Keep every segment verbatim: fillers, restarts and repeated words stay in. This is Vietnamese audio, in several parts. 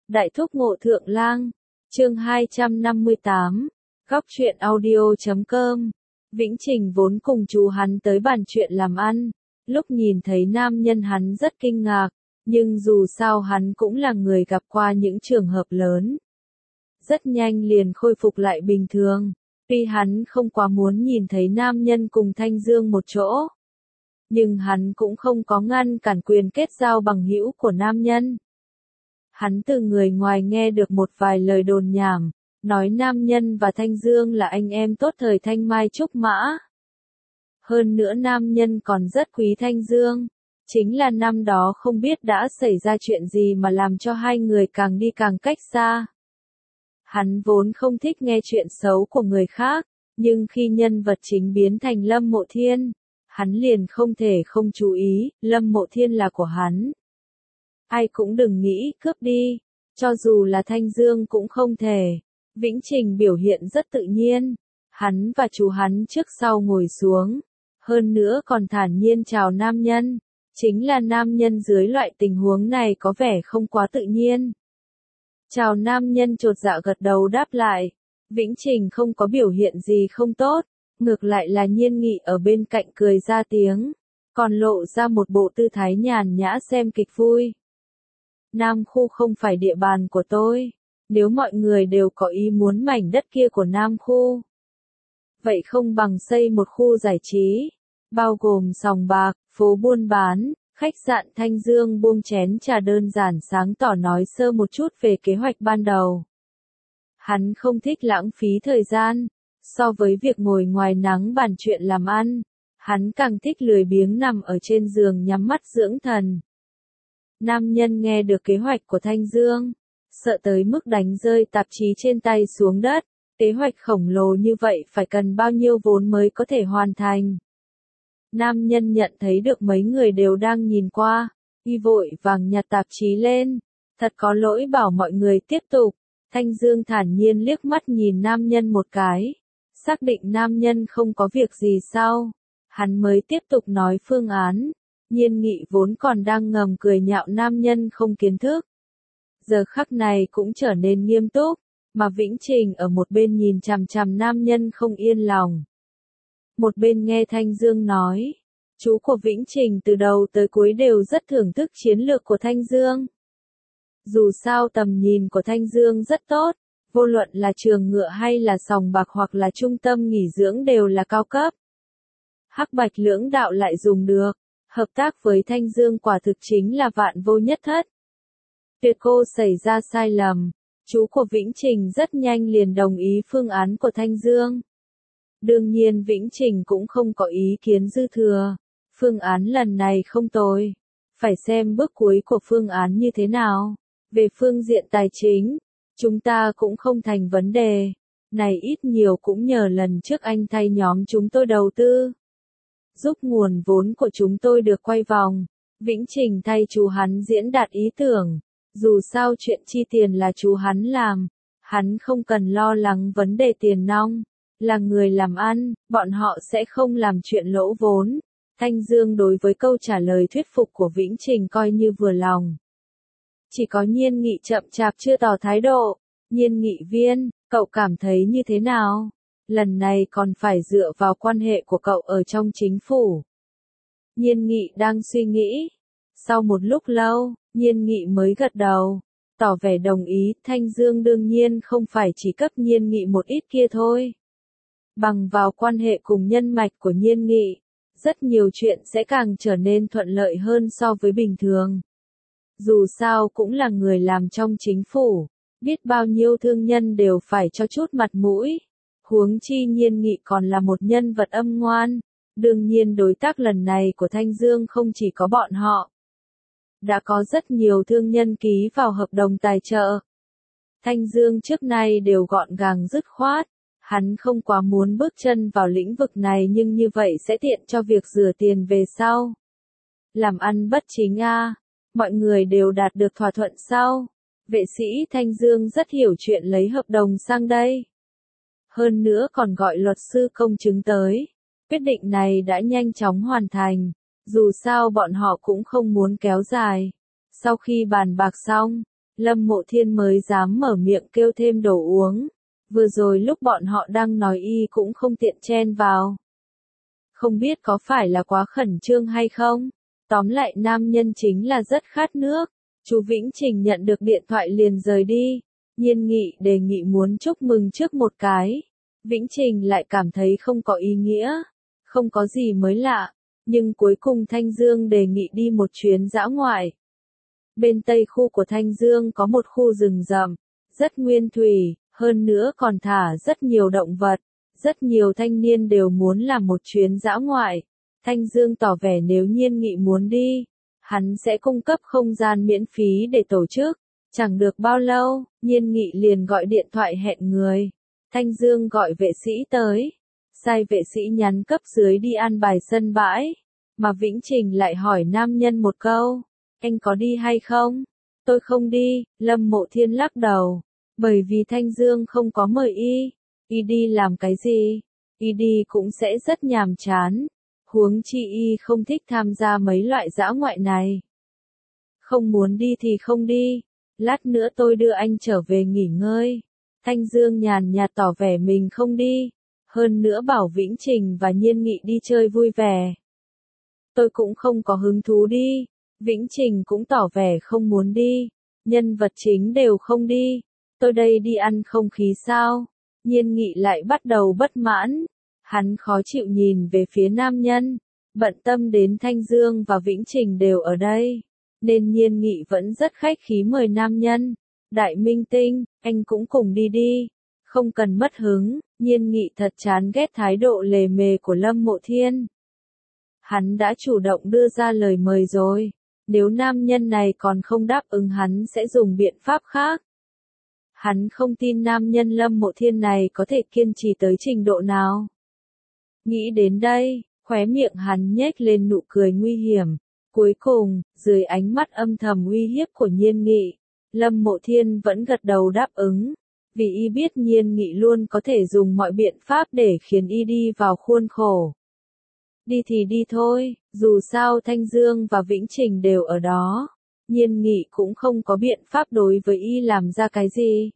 Đại thúc Ngộ Thượng Lang, chương hai trăm năm mươi tám, góc truyện audio chấm com. Vĩnh Trình vốn cùng chú hắn tới bàn chuyện làm ăn, lúc nhìn thấy nam nhân hắn rất kinh ngạc, nhưng dù sao hắn cũng là người gặp qua những trường hợp lớn. Rất nhanh liền khôi phục lại bình thường, tuy hắn không quá muốn nhìn thấy nam nhân cùng Thanh Dương một chỗ. Nhưng hắn cũng không có ngăn cản quyền kết giao bằng hữu của nam nhân. Hắn từ người ngoài nghe được một vài lời đồn nhảm, nói nam nhân và Thanh Dương là anh em tốt thời Thanh Mai Trúc Mã. Hơn nữa nam nhân còn rất quý Thanh Dương, chính là năm đó không biết đã xảy ra chuyện gì mà làm cho hai người càng đi càng cách xa. Hắn vốn không thích nghe chuyện xấu của người khác, nhưng khi nhân vật chính biến thành Lâm Mộ Thiên, hắn liền không thể không chú ý, Lâm Mộ Thiên là của hắn. Ai cũng đừng nghĩ cướp đi, cho dù là Thanh Dương cũng không thể. Vĩnh Trình biểu hiện rất tự nhiên, hắn và chú hắn trước sau ngồi xuống, hơn nữa còn thản nhiên chào nam nhân, chính là nam nhân dưới loại tình huống này có vẻ không quá tự nhiên. Chào nam nhân chột dạ gật đầu đáp lại, Vĩnh Trình không có biểu hiện gì không tốt, ngược lại là Nhiên Nghị ở bên cạnh cười ra tiếng, còn lộ ra một bộ tư thái nhàn nhã xem kịch vui. Nam khu không phải địa bàn của tôi, nếu mọi người đều có ý muốn mảnh đất kia của Nam khu, vậy không bằng xây một khu giải trí, bao gồm sòng bạc, phố buôn bán, khách sạn. Thanh Dương buông chén trà đơn giản sáng tỏ nói sơ một chút về kế hoạch ban đầu. Hắn không thích lãng phí thời gian, so với việc ngồi ngoài nắng bàn chuyện làm ăn, hắn càng thích lười biếng nằm ở trên giường nhắm mắt dưỡng thần. Nam nhân nghe được kế hoạch của Thanh Dương, sợ tới mức đánh rơi tạp chí trên tay xuống đất, kế hoạch khổng lồ như vậy phải cần bao nhiêu vốn mới có thể hoàn thành. Nam nhân nhận thấy được mấy người đều đang nhìn qua, y vội vàng nhặt tạp chí lên, thật có lỗi bảo mọi người tiếp tục. Thanh Dương thản nhiên liếc mắt nhìn nam nhân một cái, xác định nam nhân không có việc gì sau, hắn mới tiếp tục nói phương án. Nhiên Nghị vốn còn đang ngầm cười nhạo nam nhân không kiến thức, giờ khắc này cũng trở nên nghiêm túc, mà Vĩnh Trình ở một bên nhìn chằm chằm nam nhân không yên lòng. Một bên nghe Thanh Dương nói, chú của Vĩnh Trình từ đầu tới cuối đều rất thưởng thức chiến lược của Thanh Dương. Dù sao tầm nhìn của Thanh Dương rất tốt, vô luận là trường ngựa hay là sòng bạc hoặc là trung tâm nghỉ dưỡng đều là cao cấp. Hắc bạch lưỡng đạo lại dùng được, hợp tác với Thanh Dương quả thực chính là vạn vô nhất thất. Tuyệt cô xảy ra sai lầm, chú của Vĩnh Trình rất nhanh liền đồng ý phương án của Thanh Dương. Đương nhiên Vĩnh Trình cũng không có ý kiến dư thừa, phương án lần này không tồi, phải xem bước cuối của phương án như thế nào. Về phương diện tài chính, chúng ta cũng không thành vấn đề, này ít nhiều cũng nhờ lần trước anh thay nhóm chúng tôi đầu tư, giúp nguồn vốn của chúng tôi được quay vòng. Vĩnh Trình thay chú hắn diễn đạt ý tưởng, dù sao chuyện chi tiền là chú hắn làm, hắn không cần lo lắng vấn đề tiền nong, là người làm ăn, bọn họ sẽ không làm chuyện lỗ vốn. Thanh Dương đối với câu trả lời thuyết phục của Vĩnh Trình coi như vừa lòng. Chỉ có Nhiên Nghị chậm chạp chưa tỏ thái độ. Nhiên Nghị viên, cậu cảm thấy như thế nào? Lần này còn phải dựa vào quan hệ của cậu ở trong chính phủ. Nhiên Nghị đang suy nghĩ. Sau một lúc lâu, Nhiên Nghị mới gật đầu, tỏ vẻ đồng ý. Thanh Dương đương nhiên không phải chỉ cấp Nhiên Nghị một ít kia thôi. Bằng vào quan hệ cùng nhân mạch của Nhiên Nghị, rất nhiều chuyện sẽ càng trở nên thuận lợi hơn so với bình thường. Dù sao cũng là người làm trong chính phủ, biết bao nhiêu thương nhân đều phải cho chút mặt mũi. Huống chi Nhiên Nghị còn là một nhân vật âm ngoan, đương nhiên đối tác lần này của Thanh Dương không chỉ có bọn họ. Đã có rất nhiều thương nhân ký vào hợp đồng tài trợ. Thanh Dương trước nay đều gọn gàng dứt khoát, hắn không quá muốn bước chân vào lĩnh vực này nhưng như vậy sẽ tiện cho việc rửa tiền về sau. Làm ăn bất chính a. Mọi người đều đạt được thỏa thuận sau. Vệ sĩ Thanh Dương rất hiểu chuyện lấy hợp đồng sang đây. Hơn nữa còn gọi luật sư công chứng tới. Quyết định này đã nhanh chóng hoàn thành. Dù sao bọn họ cũng không muốn kéo dài. Sau khi bàn bạc xong, Lâm Mộ Thiên mới dám mở miệng kêu thêm đồ uống. Vừa rồi lúc bọn họ đang nói y cũng không tiện chen vào. Không biết có phải là quá khẩn trương hay không? Tóm lại nam nhân chính là rất khát nước. Chú Vĩnh Trình nhận được điện thoại liền rời đi. Nhiên Nghị đề nghị muốn chúc mừng trước một cái. Vĩnh Trình lại cảm thấy không có ý nghĩa. Không có gì mới lạ. Nhưng cuối cùng Thanh Dương đề nghị đi một chuyến dã ngoại. Bên tây khu của Thanh Dương có một khu rừng rậm, rất nguyên thủy, hơn nữa còn thả rất nhiều động vật. Rất nhiều thanh niên đều muốn làm một chuyến dã ngoại. Thanh Dương tỏ vẻ nếu Nhiên Nghị muốn đi, hắn sẽ cung cấp không gian miễn phí để tổ chức. Chẳng được bao lâu, Nhiên Nghị liền gọi điện thoại hẹn người. Thanh Dương gọi vệ sĩ tới. Sai vệ sĩ nhắn cấp dưới đi an bài sân bãi. Mà Vĩnh Trình lại hỏi nam nhân một câu. Anh có đi hay không? Tôi không đi, Lâm Mộ Thiên lắc đầu. Bởi vì Thanh Dương không có mời y. Y đi làm cái gì? Y đi cũng sẽ rất nhàm chán. Huống chi y không thích tham gia mấy loại dã ngoại này. Không muốn đi thì không đi. Lát nữa tôi đưa anh trở về nghỉ ngơi. Thanh Dương nhàn nhạt tỏ vẻ mình không đi. Hơn nữa bảo Vĩnh Trình và Nhiên Nghị đi chơi vui vẻ. Tôi cũng không có hứng thú đi. Vĩnh Trình cũng tỏ vẻ không muốn đi. Nhân vật chính đều không đi. Tôi đây đi ăn không khí sao? Nhiên Nghị lại bắt đầu bất mãn. Hắn khó chịu nhìn về phía nam nhân. Bận tâm đến Thanh Dương và Vĩnh Trình đều ở đây. Nên Nhiên Nghị vẫn rất khách khí mời nam nhân. Đại minh tinh, anh cũng cùng đi đi. Không cần mất hứng. Nhiên Nghị thật chán ghét thái độ lề mề của Lâm Mộ Thiên. Hắn đã chủ động đưa ra lời mời rồi. Nếu nam nhân này còn không đáp ứng hắn sẽ dùng biện pháp khác. Hắn không tin nam nhân Lâm Mộ Thiên này có thể kiên trì tới trình độ nào. Nghĩ đến đây, khóe miệng hắn nhếch lên nụ cười nguy hiểm. Cuối cùng, dưới ánh mắt âm thầm uy hiếp của Nhiên Nghị, Lâm Mộ Thiên vẫn gật đầu đáp ứng. Vì y biết Nhiên Nghị luôn có thể dùng mọi biện pháp để khiến y đi vào khuôn khổ. Đi thì đi thôi, dù sao Thanh Dương và Vĩnh Trình đều ở đó. Nhiên Nghị cũng không có biện pháp đối với y làm ra cái gì.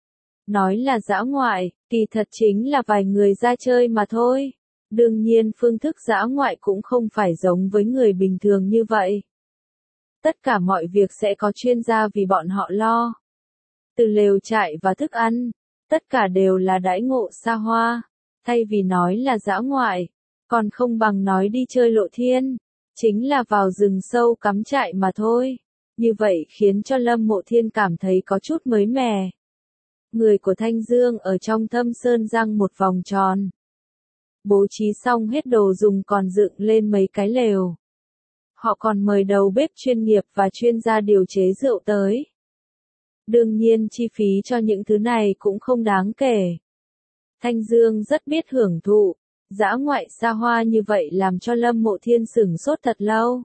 Nói là dã ngoại, kỳ thật chính là vài người ra chơi mà thôi. Đương nhiên phương thức dã ngoại cũng không phải giống với người bình thường như vậy. Tất cả mọi việc sẽ có chuyên gia vì bọn họ lo. Từ lều trại và thức ăn, tất cả đều là đãi ngộ xa hoa. Thay vì nói là dã ngoại, còn không bằng nói đi chơi lộ thiên. Chính là vào rừng sâu cắm trại mà thôi. Như vậy khiến cho Lâm Mộ Thiên cảm thấy có chút mới mẻ. Người của Thanh Dương ở trong Thâm Sơn răng một vòng tròn. Bố trí xong hết đồ dùng còn dựng lên mấy cái lều. Họ còn mời đầu bếp chuyên nghiệp và chuyên gia điều chế rượu tới. Đương nhiên chi phí cho những thứ này cũng không đáng kể. Thanh Dương rất biết hưởng thụ. Dã ngoại xa hoa như vậy làm cho Lâm Mộ Thiên sửng sốt thật lâu.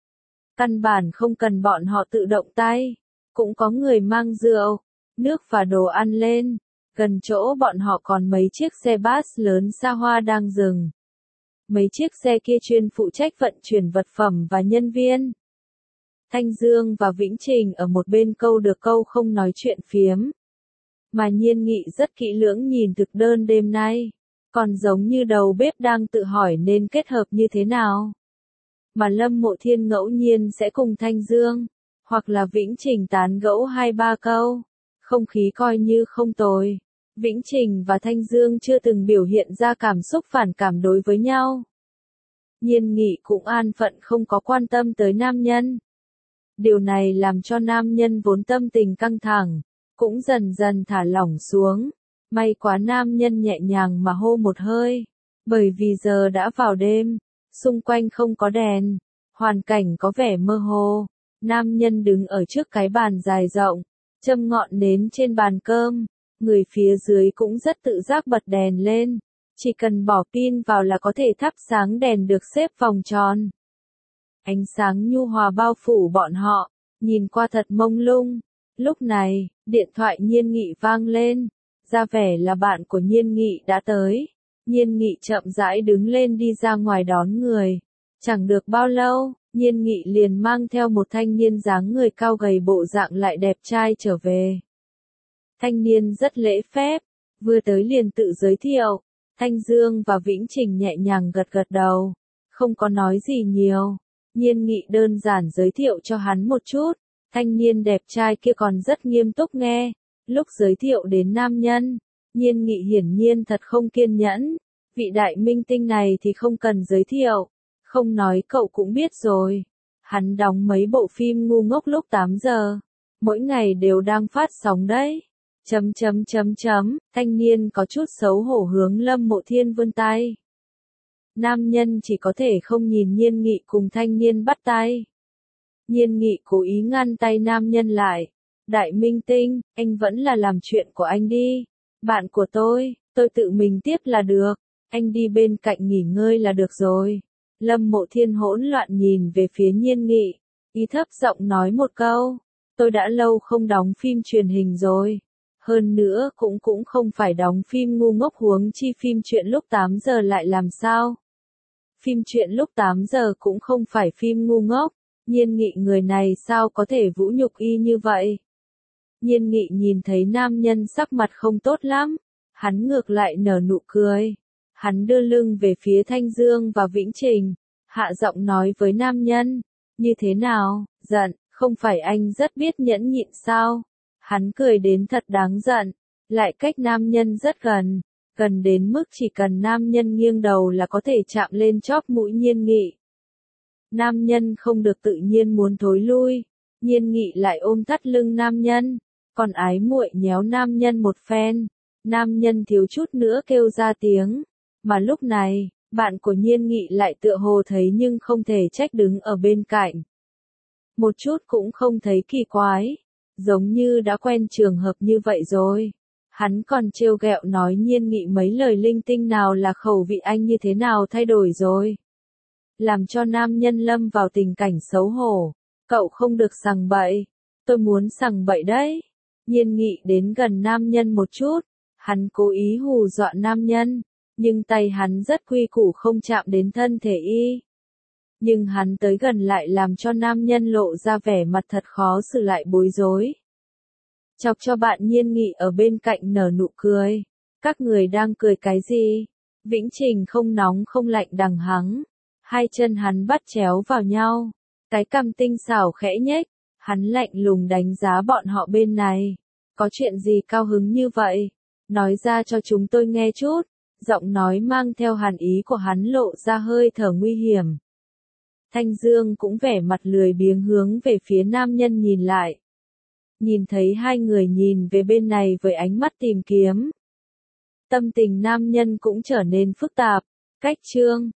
Căn bản không cần bọn họ tự động tay. Cũng có người mang rượu, nước và đồ ăn lên. Gần chỗ bọn họ còn mấy chiếc xe bus lớn xa hoa đang dừng. Mấy chiếc xe kia chuyên phụ trách vận chuyển vật phẩm và nhân viên. Thanh Dương và Vĩnh Trình ở một bên câu được câu không nói chuyện phiếm. Mà Nhiên Nghị rất kỹ lưỡng nhìn thực đơn đêm nay. Còn giống như đầu bếp đang tự hỏi nên kết hợp như thế nào. Mà Lâm Mộ Thiên ngẫu nhiên sẽ cùng Thanh Dương, hoặc là Vĩnh Trình tán gẫu hai ba câu. Không khí coi như không tồi. Vĩnh Trình và Thanh Dương chưa từng biểu hiện ra cảm xúc phản cảm đối với nhau. Nhiên Nghị cũng an phận không có quan tâm tới nam nhân. Điều này làm cho nam nhân vốn tâm tình căng thẳng, cũng dần dần thả lỏng xuống. May quá nam nhân nhẹ nhàng mà hô một hơi. Bởi vì giờ đã vào đêm, xung quanh không có đèn, hoàn cảnh có vẻ mơ hồ. Nam nhân đứng ở trước cái bàn dài rộng, châm ngọn nến trên bàn cơm. Người phía dưới cũng rất tự giác bật đèn lên. Chỉ cần bỏ pin vào là có thể thắp sáng đèn được xếp vòng tròn. Ánh sáng nhu hòa bao phủ bọn họ, nhìn qua thật mông lung. Lúc này, điện thoại Nhiên Nghị vang lên. Ra vẻ là bạn của Nhiên Nghị đã tới. Nhiên Nghị chậm rãi đứng lên đi ra ngoài đón người. Chẳng được bao lâu, Nhiên Nghị liền mang theo một thanh niên dáng người cao gầy bộ dạng lại đẹp trai trở về. Thanh niên rất lễ phép, vừa tới liền tự giới thiệu. Thanh Dương và Vĩnh Trình nhẹ nhàng gật gật đầu, không có nói gì nhiều. Nhiên Nghị đơn giản giới thiệu cho hắn một chút, thanh niên đẹp trai kia còn rất nghiêm túc nghe. Lúc giới thiệu đến nam nhân, Nhiên Nghị hiển nhiên thật không kiên nhẫn. Vị đại minh tinh này thì không cần giới thiệu, không nói cậu cũng biết rồi. Hắn đóng mấy bộ phim ngu ngốc lúc tám giờ, mỗi ngày đều đang phát sóng đấy. Chấm chấm chấm chấm, thanh niên có chút xấu hổ hướng Lâm Mộ Thiên vươn tay. Nam nhân chỉ có thể không nhìn Nhiên Nghị cùng thanh niên bắt tay. Nhiên Nghị cố ý ngăn tay nam nhân lại. Đại minh tinh, anh vẫn là làm chuyện của anh đi. Bạn của tôi, tôi tự mình tiếp là được. Anh đi bên cạnh nghỉ ngơi là được rồi. Lâm Mộ Thiên hỗn loạn nhìn về phía Nhiên Nghị, ý thấp giọng nói một câu. Tôi đã lâu không đóng phim truyền hình rồi. Hơn nữa cũng cũng không phải đóng phim ngu ngốc, huống chi phim truyện lúc tám giờ lại làm sao. Phim truyện lúc tám giờ cũng không phải phim ngu ngốc. Nhiên Nghị người này sao có thể vũ nhục y như vậy. Nhiên Nghị nhìn thấy nam nhân sắc mặt không tốt lắm, hắn ngược lại nở nụ cười. Hắn đưa lưng về phía Thanh Dương và Vĩnh Trình, hạ giọng nói với nam nhân, như thế nào, giận, không phải anh rất biết nhẫn nhịn sao? Hắn cười đến thật đáng giận, lại cách nam nhân rất gần, gần đến mức chỉ cần nam nhân nghiêng đầu là có thể chạm lên chóp mũi Nhiên Nghị. Nam nhân không được tự nhiên muốn thối lui, Nhiên Nghị lại ôm thắt lưng nam nhân, còn ái muội nhéo nam nhân một phen, nam nhân thiếu chút nữa kêu ra tiếng, mà lúc này, bạn của Nhiên Nghị lại tựa hồ thấy nhưng không thể trách đứng ở bên cạnh. Một chút cũng không thấy kỳ quái, giống như đã quen trường hợp như vậy rồi. Hắn còn trêu ghẹo nói Nhiên Nghị mấy lời linh tinh nào là khẩu vị anh như thế nào thay đổi rồi. Làm cho nam nhân lâm vào tình cảnh xấu hổ. Cậu không được sằng bậy. Tôi muốn sằng bậy đấy. Nhiên Nghị đến gần nam nhân một chút. Hắn cố ý hù dọa nam nhân. Nhưng tay hắn rất quy củ không chạm đến thân thể y. Nhưng hắn tới gần lại làm cho nam nhân lộ ra vẻ mặt thật khó xử lại bối rối. Chọc cho bạn Nhiên Nghị ở bên cạnh nở nụ cười. Các người đang cười cái gì? Vĩnh Trình không nóng không lạnh đằng hắng. Hai chân hắn bắt chéo vào nhau. Cái cằm tinh xảo khẽ nhếch. Hắn lạnh lùng đánh giá bọn họ bên này. Có chuyện gì cao hứng như vậy? Nói ra cho chúng tôi nghe chút. Giọng nói mang theo hàn ý của hắn lộ ra hơi thở nguy hiểm. Thanh Dương cũng vẻ mặt lười biếng hướng về phía nam nhân nhìn lại. Nhìn thấy hai người nhìn về bên này với ánh mắt tìm kiếm. Tâm tình nam nhân cũng trở nên phức tạp. Cách chương